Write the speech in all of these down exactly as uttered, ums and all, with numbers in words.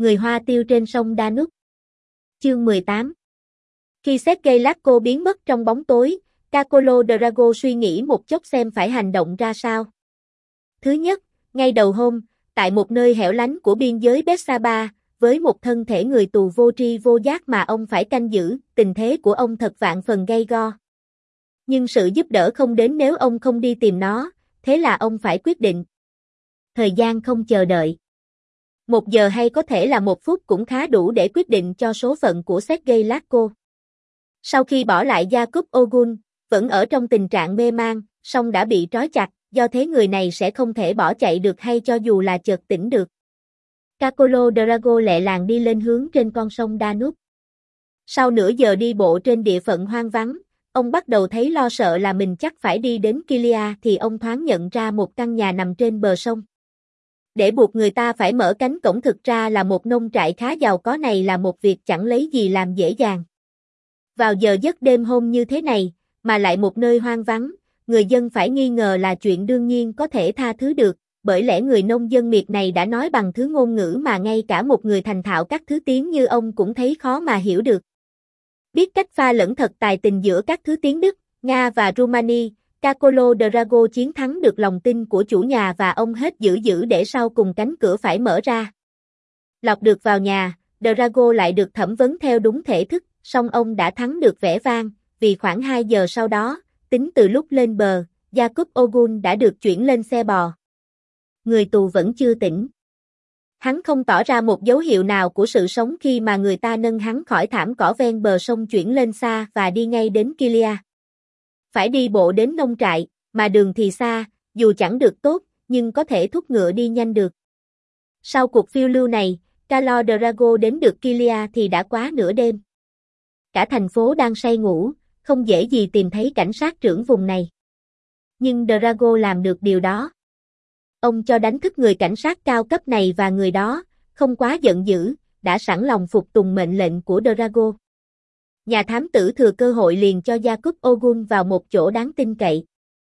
Người Hoa tiêu trên sông Danube. Chương mười tám. Khi Sergei Lasko biến mất trong bóng tối, Kakolo Drago suy nghĩ một chốc xem phải hành động ra sao. Thứ nhất, ngay đầu hôm, tại một nơi hẻo lánh của biên giới Bessaba, với một thân thể người tù vô tri vô giác mà ông phải canh giữ, tình thế của ông thật vạn phần gay go. Nhưng sự giúp đỡ không đến nếu ông không đi tìm nó, thế là ông phải quyết định. Thời gian không chờ đợi. Một giờ hay có thể là một phút cũng khá đủ để quyết định cho số phận của Sergei Lasko. Sau khi bỏ lại Jakub Ogun, vẫn ở trong tình trạng mê man, song đã bị trói chặt, do thế người này sẽ không thể bỏ chạy được hay cho dù là chợt tỉnh được. Kakolo Drago lẹ làng đi lên hướng trên con sông Danube. Sau nửa giờ đi bộ trên địa phận hoang vắng, ông bắt đầu thấy lo sợ là mình chắc phải đi đến Kilia thì ông thoáng nhận ra một căn nhà nằm trên bờ sông. Để buộc người ta phải mở cánh cổng thực ra là một nông trại khá giàu có này là một việc chẳng lấy gì làm dễ dàng. Vào giờ giấc đêm hôm như thế này, mà lại một nơi hoang vắng, người dân phải nghi ngờ là chuyện đương nhiên có thể tha thứ được, bởi lẽ người nông dân miệt này đã nói bằng thứ ngôn ngữ mà ngay cả một người thành thạo các thứ tiếng như ông cũng thấy khó mà hiểu được. Biết cách pha lẫn thật tài tình giữa các thứ tiếng Đức, Nga và Rumani, Kakolo Drago chiến thắng được lòng tin của chủ nhà và ông hết giữ giữ để sau cùng cánh cửa phải mở ra. Lọt được vào nhà, Drago lại được thẩm vấn theo đúng thể thức, song ông đã thắng được vẻ vang, vì khoảng hai giờ sau đó, tính từ lúc lên bờ, Jakub Ogun đã được chuyển lên xe bò. Người tù vẫn chưa tỉnh. Hắn không tỏ ra một dấu hiệu nào của sự sống khi mà người ta nâng hắn khỏi thảm cỏ ven bờ sông chuyển lên xa và đi ngay đến Kilia. Phải đi bộ đến nông trại, mà đường thì xa, dù chẳng được tốt, nhưng có thể thúc ngựa đi nhanh được. Sau cuộc phiêu lưu này, Kakolo Drago đến được Kilia thì đã quá nửa đêm. Cả thành phố đang say ngủ, không dễ gì tìm thấy cảnh sát trưởng vùng này. Nhưng Drago làm được điều đó. Ông cho đánh thức người cảnh sát cao cấp này và người đó, không quá giận dữ, đã sẵn lòng phục tùng mệnh lệnh của Drago. Nhà thám tử thừa cơ hội liền cho Jakub Ogun vào một chỗ đáng tin cậy.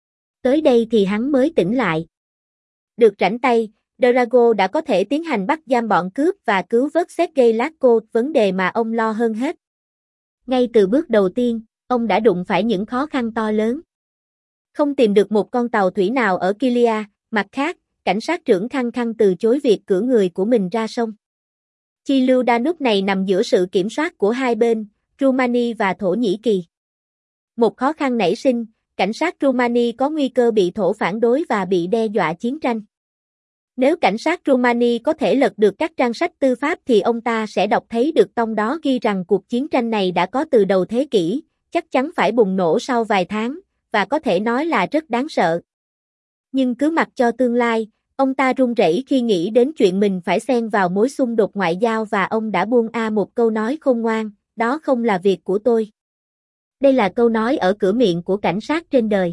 Tới đây thì hắn mới tỉnh lại. Được rảnh tay, Drago đã có thể tiến hành bắt giam bọn cướp và cứu vớt Sergei Lasko, vấn đề mà ông lo hơn hết. Ngay từ bước đầu tiên, ông đã đụng phải những khó khăn to lớn. Không tìm được một con tàu thủy nào ở Kilia, mặt khác, cảnh sát trưởng khăng khăng từ chối việc cử người của mình ra sông. Chi lưu Danube này nằm giữa sự kiểm soát của hai bên, Rumani và Thổ Nhĩ Kỳ. Một khó khăn nảy sinh, cảnh sát Rumani có nguy cơ bị Thổ phản đối và bị đe dọa chiến tranh. Nếu cảnh sát Rumani có thể lật được các trang sách tư pháp thì ông ta sẽ đọc thấy được tông đó ghi rằng cuộc chiến tranh này đã có từ đầu thế kỷ, chắc chắn phải bùng nổ sau vài tháng, và có thể nói là rất đáng sợ. Nhưng cứ mặc cho tương lai, ông ta run rẩy khi nghĩ đến chuyện mình phải xen vào mối xung đột ngoại giao và ông đã buông a một câu nói khôn ngoan, đó không là việc của tôi. Đây là câu nói ở cửa miệng của cảnh sát trên đời.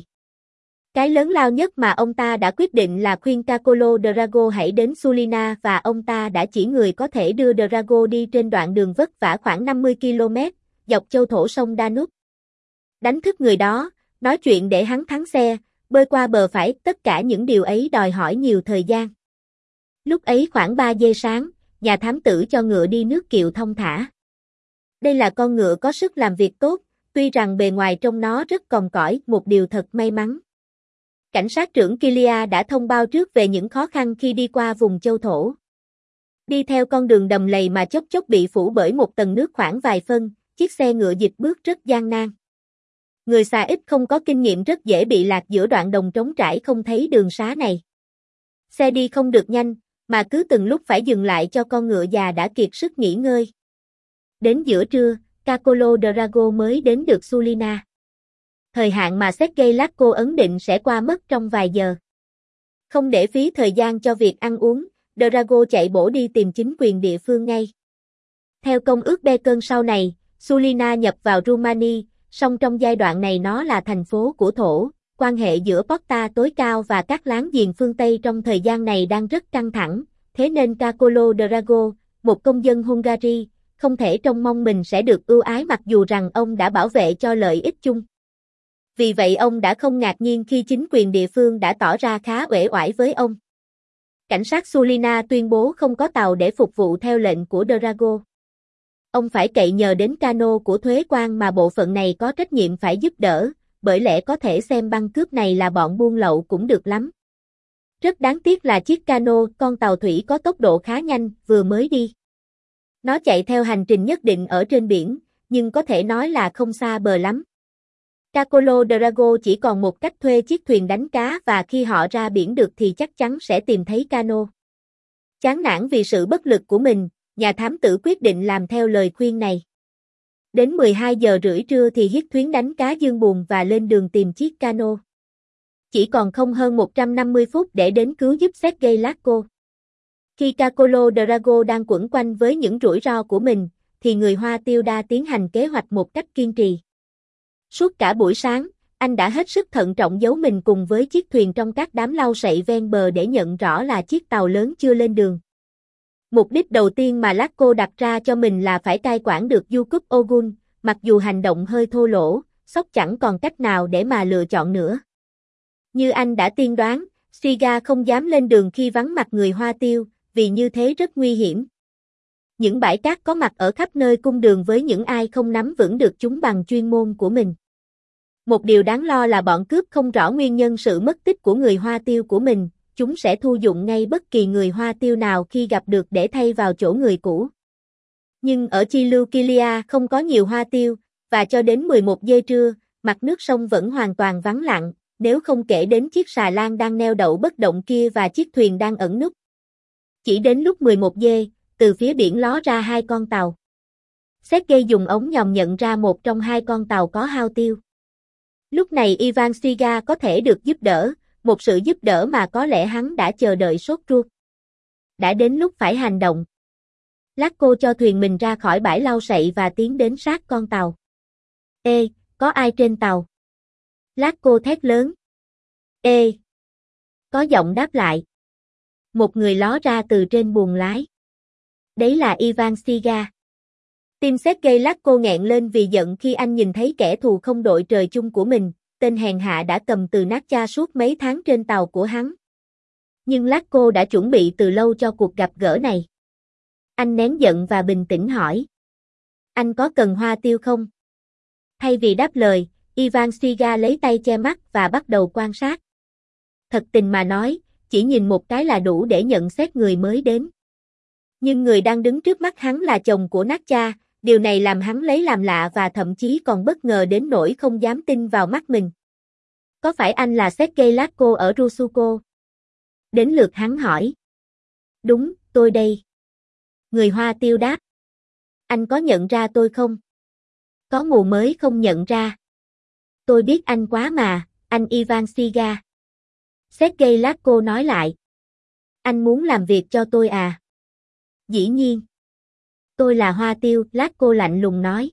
Cái lớn lao nhất mà ông ta đã quyết định là khuyên Kakolo Drago hãy đến Sulina và ông ta đã chỉ người có thể đưa Drago đi trên đoạn đường vất vả khoảng năm mươi ki lô mét, dọc châu thổ sông Danube. Đánh thức người đó, nói chuyện để hắn thắng xe, bơi qua bờ phải, tất cả những điều ấy đòi hỏi nhiều thời gian. Lúc ấy khoảng ba giờ sáng, nhà thám tử cho ngựa đi nước kiệu thông thả. Đây là con ngựa có sức làm việc tốt, tuy rằng bề ngoài trông nó rất còng cõi, một điều thật may mắn. Cảnh sát trưởng Kilia đã thông báo trước về những khó khăn khi đi qua vùng châu thổ. Đi theo con đường đầm lầy mà chốc chốc bị phủ bởi một tầng nước khoảng vài phân, chiếc xe ngựa dịch bước rất gian nan. Người xà ít không có kinh nghiệm rất dễ bị lạc giữa đoạn đồng trống trải không thấy đường xá này. Xe đi không được nhanh, mà cứ từng lúc phải dừng lại cho con ngựa già đã kiệt sức nghỉ ngơi. Đến giữa trưa, Kakolo Drago mới đến được Sulina. Thời hạn mà Sergei Lasko ấn định sẽ qua mất trong vài giờ. Không để phí thời gian cho việc ăn uống, Drago chạy bổ đi tìm chính quyền địa phương ngay. Theo công ước Bacon sau này, Sulina nhập vào Rumani, song trong giai đoạn này nó là thành phố của Thổ, quan hệ giữa Porta tối cao và các láng giềng phương Tây trong thời gian này đang rất căng thẳng, thế nên Kakolo Drago, một công dân Hungary, không thể trông mong mình sẽ được ưu ái mặc dù rằng ông đã bảo vệ cho lợi ích chung. Vì vậy ông đã không ngạc nhiên khi chính quyền địa phương đã tỏ ra khá uể oải với ông. Cảnh sát Sulina tuyên bố không có tàu để phục vụ theo lệnh của Drago. Ông phải cậy nhờ đến cano của thuế quan mà bộ phận này có trách nhiệm phải giúp đỡ, bởi lẽ có thể xem băng cướp này là bọn buôn lậu cũng được lắm. Rất đáng tiếc là chiếc cano, con tàu thủy có tốc độ khá nhanh, vừa mới đi. Nó chạy theo hành trình nhất định ở trên biển, nhưng có thể nói là không xa bờ lắm. Cacolo Drago chỉ còn một cách thuê chiếc thuyền đánh cá và khi họ ra biển được thì chắc chắn sẽ tìm thấy cano. Chán nản vì sự bất lực của mình, nhà thám tử quyết định làm theo lời khuyên này. Đến mười hai giờ rưỡi trưa thì hiếp thuyền đánh cá dương buồm và lên đường tìm chiếc cano. Chỉ còn không hơn một trăm năm mươi phút để đến cứu giúp Sergei Lasko. Khi Cacolo Drago đang quẩn quanh với những rủi ro của mình, thì người Hoa Tiêu đã tiến hành kế hoạch một cách kiên trì. Suốt cả buổi sáng, anh đã hết sức thận trọng giấu mình cùng với chiếc thuyền trong các đám lau sậy ven bờ để nhận rõ là chiếc tàu lớn chưa lên đường. Mục đích đầu tiên mà Lasko đặt ra cho mình là phải cai quản được Yukub Ogun, mặc dù hành động hơi thô lỗ, sóc chẳng còn cách nào để mà lựa chọn nữa. Như anh đã tiên đoán, Siga không dám lên đường khi vắng mặt người Hoa Tiêu, vì như thế rất nguy hiểm. Những bãi cát có mặt ở khắp nơi cung đường với những ai không nắm vững được chúng bằng chuyên môn của mình. Một điều đáng lo là bọn cướp không rõ nguyên nhân sự mất tích của người Hoa Tiêu của mình, chúng sẽ thu dụng ngay bất kỳ người Hoa Tiêu nào khi gặp được để thay vào chỗ người cũ. Nhưng ở Chilukilia không có nhiều Hoa Tiêu, và cho đến mười một giờ trưa, mặt nước sông vẫn hoàn toàn vắng lặng, nếu không kể đến chiếc xà lan đang neo đậu bất động kia và chiếc thuyền đang ẩn núp. Chỉ đến lúc mười một giờ, từ phía biển ló ra hai con tàu. Sergei dùng ống nhòm nhận ra một trong hai con tàu có hao tiêu. Lúc này Ivan Siga có thể được giúp đỡ, một sự giúp đỡ mà có lẽ hắn đã chờ đợi sốt ruột. Đã đến lúc phải hành động. Lasko cho thuyền mình ra khỏi bãi lau sậy và tiến đến sát con tàu. Ê, có ai trên tàu? Lasko thét lớn. Ê! Có giọng đáp lại. Một người ló ra từ trên buồng lái. Đấy là Ivan Siga. Tim Sergei Lasko nghẹn lên vì giận khi anh nhìn thấy kẻ thù không đội trời chung của mình, tên hèn hạ đã cầm từ nát cha suốt mấy tháng trên tàu của hắn. Nhưng Lasko đã chuẩn bị từ lâu cho cuộc gặp gỡ này. Anh nén giận và bình tĩnh hỏi. Anh có cần Hoa Tiêu không? Thay vì đáp lời, Ivan Siga lấy tay che mắt và bắt đầu quan sát. Thật tình mà nói, chỉ nhìn một cái là đủ để nhận xét người mới đến. Nhưng người đang đứng trước mắt hắn là chồng của Natcha, điều này làm hắn lấy làm lạ và thậm chí còn bất ngờ đến nỗi không dám tin vào mắt mình. Có phải anh là Sergei Lasko ở Rusuko? Đến lượt hắn hỏi. Đúng, tôi đây. Người Hoa Tiêu đáp. Anh có nhận ra tôi không? Có mù mới không nhận ra. Tôi biết anh quá mà, anh Ivan Siga. Sergei Lasko nói lại. Anh muốn làm việc cho tôi à? Dĩ nhiên. Tôi là Hoa Tiêu, Lasko lạnh lùng nói.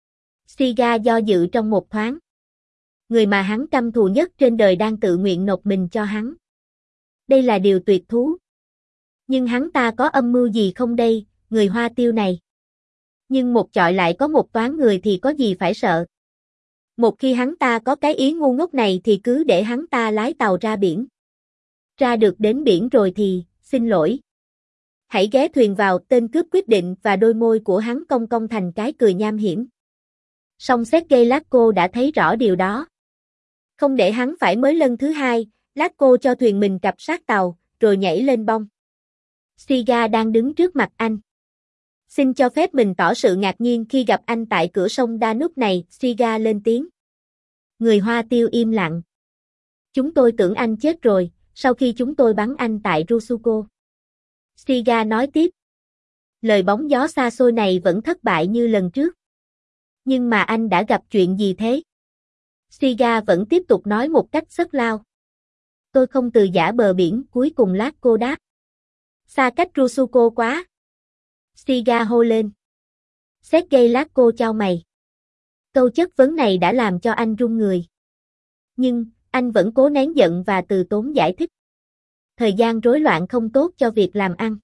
Siga do dự trong một thoáng. Người mà hắn căm thù nhất trên đời đang tự nguyện nộp mình cho hắn. Đây là điều tuyệt thú. Nhưng hắn ta có âm mưu gì không đây, người Hoa Tiêu này? Nhưng một chọi lại có một toán người thì có gì phải sợ. Một khi hắn ta có cái ý ngu ngốc này thì cứ để hắn ta lái tàu ra biển. Ra được đến biển rồi thì, xin lỗi. Hãy ghé thuyền vào, tên cướp quyết định và đôi môi của hắn cong cong thành cái cười nham hiểm. Song Sergei Lasko đã thấy rõ điều đó. Không để hắn phải mới lần thứ hai, Lasko cho thuyền mình cập sát tàu, rồi nhảy lên bông. Siga đang đứng trước mặt anh. Xin cho phép mình tỏ sự ngạc nhiên khi gặp anh tại cửa sông Danube này, Siga lên tiếng. Người Hoa Tiêu im lặng. Chúng tôi tưởng anh chết rồi, sau khi chúng tôi bắn anh tại Rusuko. Siga nói tiếp. Lời bóng gió xa xôi này vẫn thất bại như lần trước. Nhưng mà anh đã gặp chuyện gì thế? Siga vẫn tiếp tục nói một cách sất lao. Tôi không từ giã bờ biển, cuối cùng Lasko đáp. Xa cách Rusuko quá. Siga hô lên. Sergei Lasko chau mày. Câu chất vấn này đã làm cho anh run người. Nhưng, anh vẫn cố nén giận và từ tốn giải thích. Thời gian rối loạn không tốt cho việc làm ăn.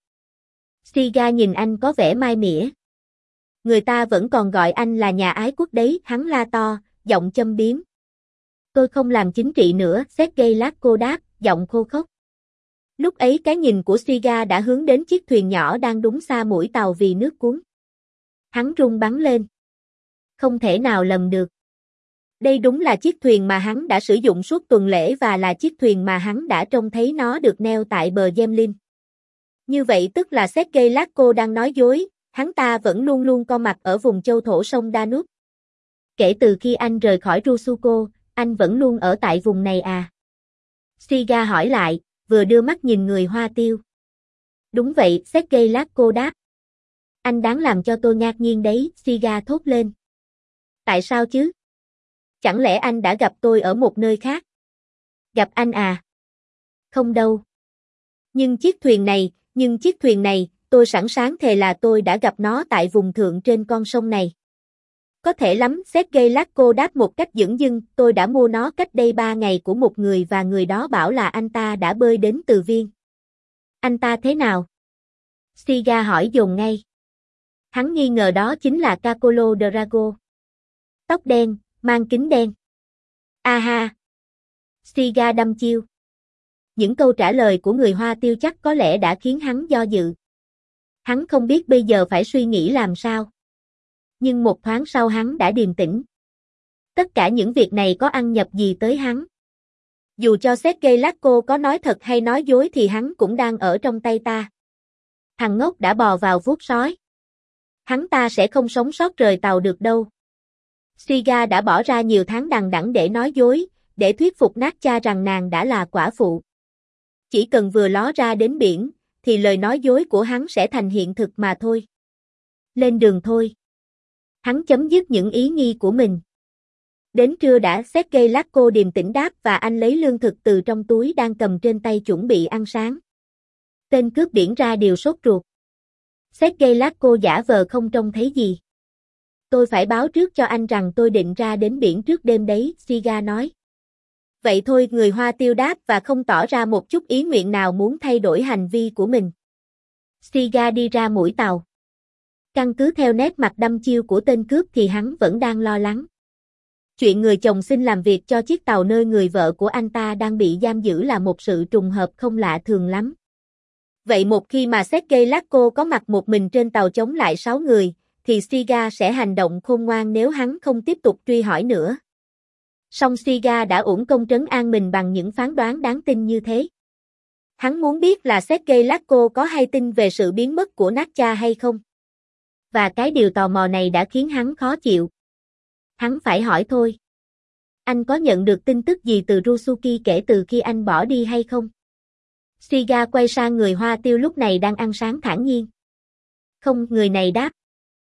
Siga nhìn anh có vẻ mai mỉa. Người ta vẫn còn gọi anh là nhà ái quốc đấy, hắn la to, giọng châm biếm. Tôi không làm chính trị nữa, Sergei Lasko đáp, giọng khô khốc. Lúc ấy cái nhìn của Siga đã hướng đến chiếc thuyền nhỏ đang đúng xa mũi tàu vì nước cuốn. Hắn run bắn lên. Không thể nào lầm được. Đây đúng là chiếc thuyền mà hắn đã sử dụng suốt tuần lễ và là chiếc thuyền mà hắn đã trông thấy nó được neo tại bờ Gemlin. Như vậy tức là Sergei Lakko đang nói dối, hắn ta vẫn luôn luôn co mặt ở vùng châu thổ sông Danube. Kể từ khi anh rời khỏi Rusuko, anh vẫn luôn ở tại vùng này à? Siga hỏi lại, vừa đưa mắt nhìn người Hoa Tiêu. Đúng vậy, Sergei Lakko đáp. Anh đáng làm cho tôi ngạc nhiên đấy, Siga thốt lên. Tại sao chứ? Chẳng lẽ anh đã gặp tôi ở một nơi khác? Gặp anh à? Không đâu. Nhưng chiếc thuyền này, nhưng chiếc thuyền này, tôi sẵn sàng thề là tôi đã gặp nó tại vùng thượng trên con sông này. Có thể lắm, Sergei Lakko đáp một cách dửng dưng, tôi đã mua nó cách đây ba ngày của một người và người đó bảo là anh ta đã bơi đến từ Viên. Anh ta thế nào? Siga hỏi dồn ngay. Hắn nghi ngờ đó chính là Cacolo Drago. Tóc đen, mang kính đen. A ha. Siga đăm chiêu. Những câu trả lời của người Hoa Tiêu chắc có lẽ đã khiến hắn do dự. Hắn không biết bây giờ phải suy nghĩ làm sao. Nhưng một thoáng sau hắn đã điềm tĩnh. Tất cả những việc này có ăn nhập gì tới hắn. Dù cho Sergei Lakko có nói thật hay nói dối thì hắn cũng đang ở trong tay ta. Thằng ngốc đã bò vào vuốt sói. Hắn ta sẽ không sống sót rời tàu được đâu. Siga đã bỏ ra nhiều tháng đằng đẵng để nói dối, để thuyết phục Natcha rằng nàng đã là quả phụ. Chỉ cần vừa ló ra đến biển, thì lời nói dối của hắn sẽ thành hiện thực mà thôi. Lên đường thôi. Hắn chấm dứt những ý nghi của mình. Đến trưa đã, Sergei Lakko điềm tĩnh đáp và anh lấy lương thực từ trong túi đang cầm trên tay chuẩn bị ăn sáng. Tên cướp biển ra điều sốt ruột. Sergei Lakko giả vờ không trông thấy gì. Tôi phải báo trước cho anh rằng tôi định ra đến biển trước đêm đấy, Siga nói. Vậy thôi, người Hoa Tiêu đáp và không tỏ ra một chút ý nguyện nào muốn thay đổi hành vi của mình. Siga đi ra mũi tàu. Căn cứ theo nét mặt đăm chiêu của tên cướp thì hắn vẫn đang lo lắng. Chuyện người chồng xin làm việc cho chiếc tàu nơi người vợ của anh ta đang bị giam giữ là một sự trùng hợp không lạ thường lắm. Vậy một khi mà Sergei Lakko có mặt một mình trên tàu chống lại sáu người, thì Siga sẽ hành động khôn ngoan nếu hắn không tiếp tục truy hỏi nữa. Song Siga đã uổng công trấn an mình bằng những phán đoán đáng tin như thế. Hắn muốn biết là Sergei Lakko có hay tin về sự biến mất của Natcha hay không. Và cái điều tò mò này đã khiến hắn khó chịu. Hắn phải hỏi thôi. Anh có nhận được tin tức gì từ Rusuki kể từ khi anh bỏ đi hay không? Siga quay sang người Hoa Tiêu lúc này đang ăn sáng thản nhiên. Không, người này đáp.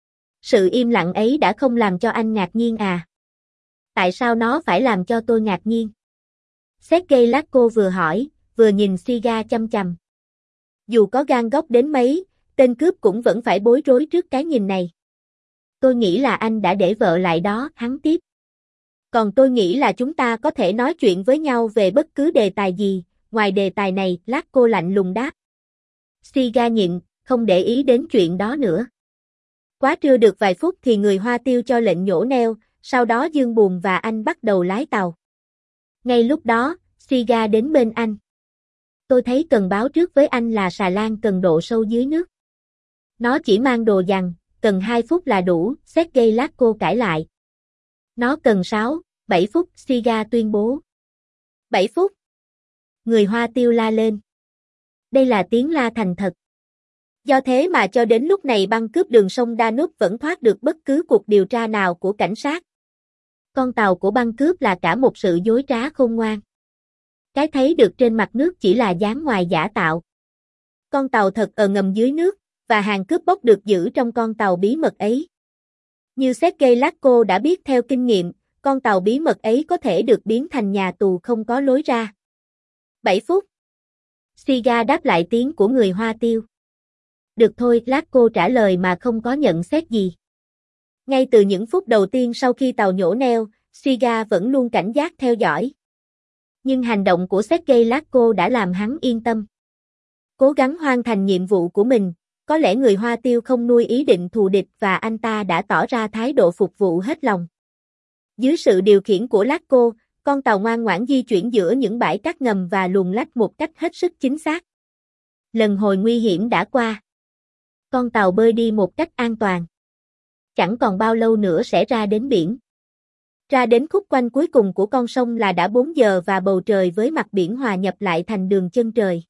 Sự im lặng ấy đã không làm cho anh ngạc nhiên à? Tại sao nó phải làm cho tôi ngạc nhiên? Sergei Lakko vừa hỏi, vừa nhìn Siga chăm chằm. Dù có gan góc đến mấy, tên cướp cũng vẫn phải bối rối trước cái nhìn này. Tôi nghĩ là anh đã để vợ lại đó, hắn tiếp. Còn tôi nghĩ là chúng ta có thể nói chuyện với nhau về bất cứ đề tài gì, ngoài đề tài này, Lakko lạnh lùng đáp. Siga nhịn, không để ý đến chuyện đó nữa. Quá trưa được vài phút thì người Hoa Tiêu cho lệnh nhổ neo, sau đó dương buồm và anh bắt đầu lái tàu. Ngay lúc đó, Siga đến bên anh. Tôi thấy cần báo trước với anh là xà lan cần độ sâu dưới nước. Nó chỉ mang đồ giằng, cần hai phút là đủ, Sergei Lakko cãi lại. Nó cần sáu, bảy phút, Siga tuyên bố. bảy phút. Người Hoa Tiêu la lên. Đây là tiếng la thành thật. Do thế mà cho đến lúc này băng cướp đường sông Danube vẫn thoát được bất cứ cuộc điều tra nào của cảnh sát. Con tàu của băng cướp là cả một sự dối trá khôn ngoan. Cái thấy được trên mặt nước chỉ là dáng ngoài giả tạo. Con tàu thật ở ngầm dưới nước, và hàng cướp bóc được giữ trong con tàu bí mật ấy. Như Sergei Lakko đã biết theo kinh nghiệm, con tàu bí mật ấy có thể được biến thành nhà tù không có lối ra. bảy phút. Siga đáp lại tiếng của người Hoa Tiêu. Được thôi, Lakko trả lời mà không có nhận xét gì. Ngay từ những phút đầu tiên sau khi tàu nhổ neo, Siga vẫn luôn cảnh giác theo dõi. Nhưng hành động của Sergei Lakko đã làm hắn yên tâm. Cố gắng hoàn thành nhiệm vụ của mình, có lẽ người Hoa Tiêu không nuôi ý định thù địch và anh ta đã tỏ ra thái độ phục vụ hết lòng. Dưới sự điều khiển của Lakko, con tàu ngoan ngoãn di chuyển giữa những bãi cát ngầm và luồn lách một cách hết sức chính xác. Lần hồi nguy hiểm đã qua. Con tàu bơi đi một cách an toàn. Chẳng còn bao lâu nữa sẽ ra đến biển. Ra đến khúc quanh cuối cùng của con sông là đã bốn giờ và bầu trời với mặt biển hòa nhập lại thành đường chân trời.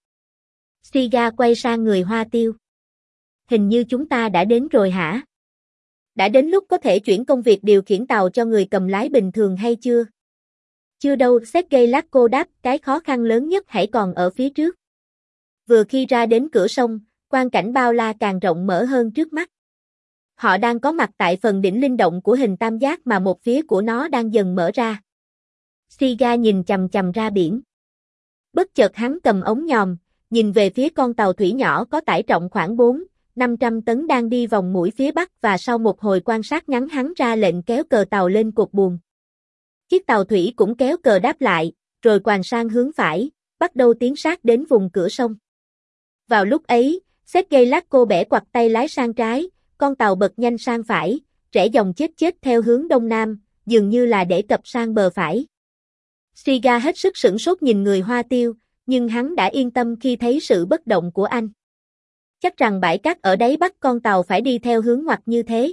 Siga quay sang người Hoa Tiêu. Hình như chúng ta đã đến rồi hả? Đã đến lúc có thể chuyển công việc điều khiển tàu cho người cầm lái bình thường hay chưa? Chưa đâu, Sergei Lakko đáp, cái khó khăn lớn nhất hãy còn ở phía trước. Vừa khi ra đến cửa sông, quang cảnh bao la càng rộng mở hơn trước mắt. Họ đang có mặt tại phần đỉnh linh động của hình tam giác mà một phía của nó đang dần mở ra. Siga nhìn chằm chằm ra biển. Bất chợt hắn cầm ống nhòm, nhìn về phía con tàu thủy nhỏ có tải trọng khoảng bốn, năm trăm tấn đang đi vòng mũi phía bắc và sau một hồi quan sát ngắn hắn ra lệnh kéo cờ tàu lên cột buồm. Chiếc tàu thủy cũng kéo cờ đáp lại, rồi quàng sang hướng phải, bắt đầu tiến sát đến vùng cửa sông. Vào lúc ấy, Sergei Lakko bẻ quặt tay lái sang trái, con tàu bật nhanh sang phải, rẽ dòng chết chết theo hướng đông nam, dường như là để cập sang bờ phải. Siga hết sức sửng sốt nhìn người Hoa Tiêu, nhưng hắn đã yên tâm khi thấy sự bất động của anh. Chắc rằng bãi cát ở đáy bắt con tàu phải đi theo hướng ngoặt như thế.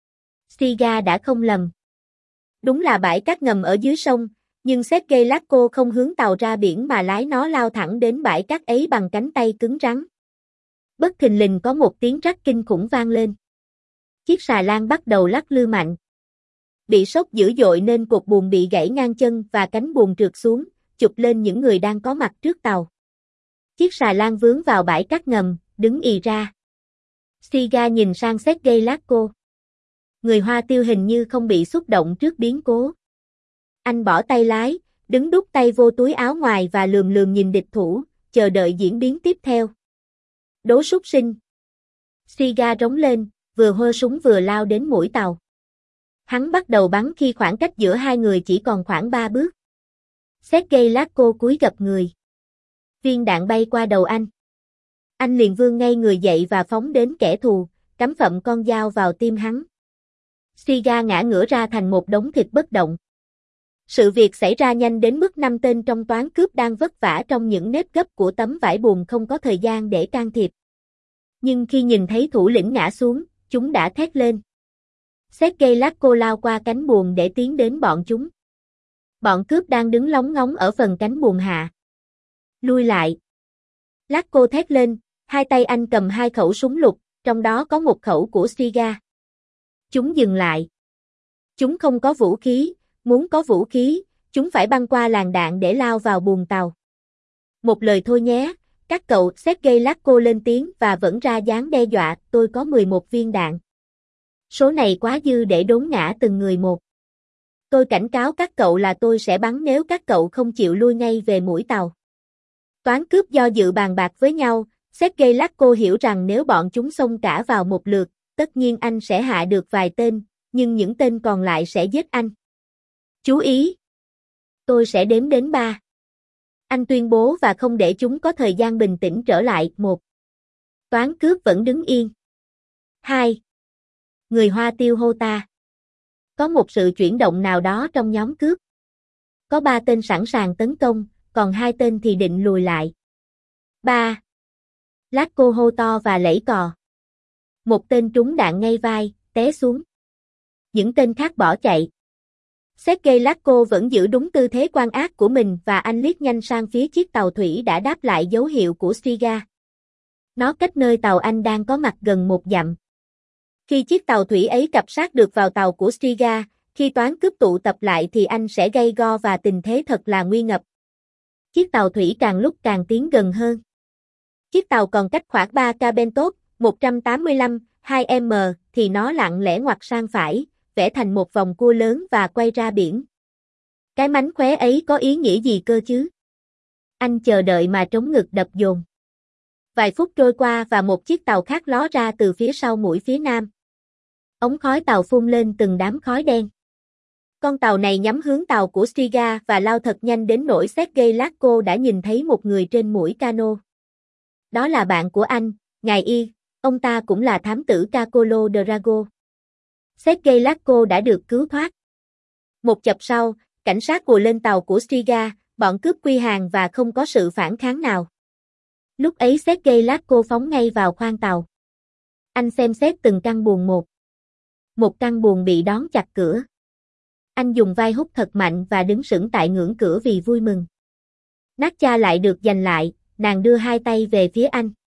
Siga đã không lầm. Đúng là bãi cát ngầm ở dưới sông, nhưng Sergei Lakko không hướng tàu ra biển mà lái nó lao thẳng đến bãi cát ấy bằng cánh tay cứng rắn. Bất thình lình có một tiếng rắc kinh khủng vang lên. Chiếc xà lan bắt đầu lắc lư mạnh. Bị sốc dữ dội nên cột buồm bị gãy ngang chân và cánh buồm trượt xuống, chụp lên những người đang có mặt trước tàu. Chiếc xà lan vướng vào bãi cát ngầm, đứng ì ra. Siga nhìn sang Sergei Lakko. Người Hoa Tiêu hình như không bị xúc động trước biến cố. Anh bỏ tay lái, đứng đút tay vô túi áo ngoài và lườm lườm nhìn địch thủ, chờ đợi diễn biến tiếp theo. Đố súc sinh. Siga rống lên, vừa hơ súng vừa lao đến mũi tàu. Hắn bắt đầu bắn khi khoảng cách giữa hai người chỉ còn khoảng ba bước. Sergei Lakko cúi gập người. Viên đạn bay qua đầu anh. Anh liền vươn ngay người dậy và phóng đến kẻ thù, cắm phậm con dao vào tim hắn. Siga ngã ngửa ra thành một đống thịt bất động. Sự việc xảy ra nhanh đến mức năm tên trong toán cướp đang vất vả trong những nếp gấp của tấm vải buồm không có thời gian để can thiệp. Nhưng khi nhìn thấy thủ lĩnh ngã xuống, chúng đã thét lên. Sergei Lakko lao qua cánh buồm để tiến đến bọn chúng. Bọn cướp đang đứng lóng ngóng ở phần cánh buồm hạ. Lui lại. Lakko thét lên, hai tay anh cầm hai khẩu súng lục, trong đó có một khẩu của Siga. Chúng dừng lại. Chúng không có vũ khí, muốn có vũ khí, chúng phải băng qua làn đạn để lao vào buồng tàu. Một lời thôi nhé, các cậu, Sergei Lakko lên tiếng và vẫn ra dáng đe dọa, tôi có mười một viên đạn. Số này quá dư để đốn ngã từng người một. Tôi cảnh cáo các cậu là tôi sẽ bắn nếu các cậu không chịu lui ngay về mũi tàu. Toán cướp do dự bàn bạc với nhau, Sergei Lakko hiểu rằng nếu bọn chúng xông cả vào một lượt, tất nhiên anh sẽ hạ được vài tên, nhưng những tên còn lại sẽ giết anh. Chú ý! Tôi sẽ đếm đến ba. Anh tuyên bố và không để chúng có thời gian bình tĩnh trở lại. Một. Toán cướp vẫn đứng yên. Hai. Người Hoa Tiêu hô ta. Có một sự chuyển động nào đó trong nhóm cướp. Có ba tên sẵn sàng tấn công, còn hai tên thì định lùi lại. Ba. Lakko hô to và lẫy cò. Một tên trúng đạn ngay vai, té xuống. Những tên khác bỏ chạy. Sergei Lakko vẫn giữ đúng tư thế quan ác của mình và anh liếc nhanh sang phía chiếc tàu thủy đã đáp lại dấu hiệu của Siga. Nó cách nơi tàu anh đang có mặt gần một dặm. Khi chiếc tàu thủy ấy cập sát được vào tàu của Siga, khi toán cướp tụ tập lại thì anh sẽ gay go và tình thế thật là nguy ngập. Chiếc tàu thủy càng lúc càng tiến gần hơn. Chiếc tàu còn cách khoảng ba ca ben tốt, một trăm tám mươi lăm, hai em thì nó lặng lẽ ngoặt sang phải, vẽ thành một vòng cua lớn và quay ra biển. Cái mánh khóe ấy có ý nghĩa gì cơ chứ? Anh chờ đợi mà trống ngực đập dồn. Vài phút trôi qua và một chiếc tàu khác ló ra từ phía sau mũi phía nam. Ống khói tàu phun lên từng đám khói đen. Con tàu này nhắm hướng tàu của Siga và lao thật nhanh đến nỗi Sergei Lakko đã nhìn thấy một người trên mũi cano. Đó là bạn của anh, ngài Y, ông ta cũng là thám tử Kakolo Drago. Sergei Lakko đã được cứu thoát. Một chập sau, cảnh sát cùa lên tàu của Siga, bọn cướp quy hàng và không có sự phản kháng nào. Lúc ấy Sergei Lasko phóng ngay vào khoang tàu. Anh xem xét từng căn buồng một. Một căn buồng bị đóng chặt cửa. Anh dùng vai hút thật mạnh và đứng sững tại ngưỡng cửa vì vui mừng. Natcha lại được giành lại, nàng đưa hai tay về phía anh.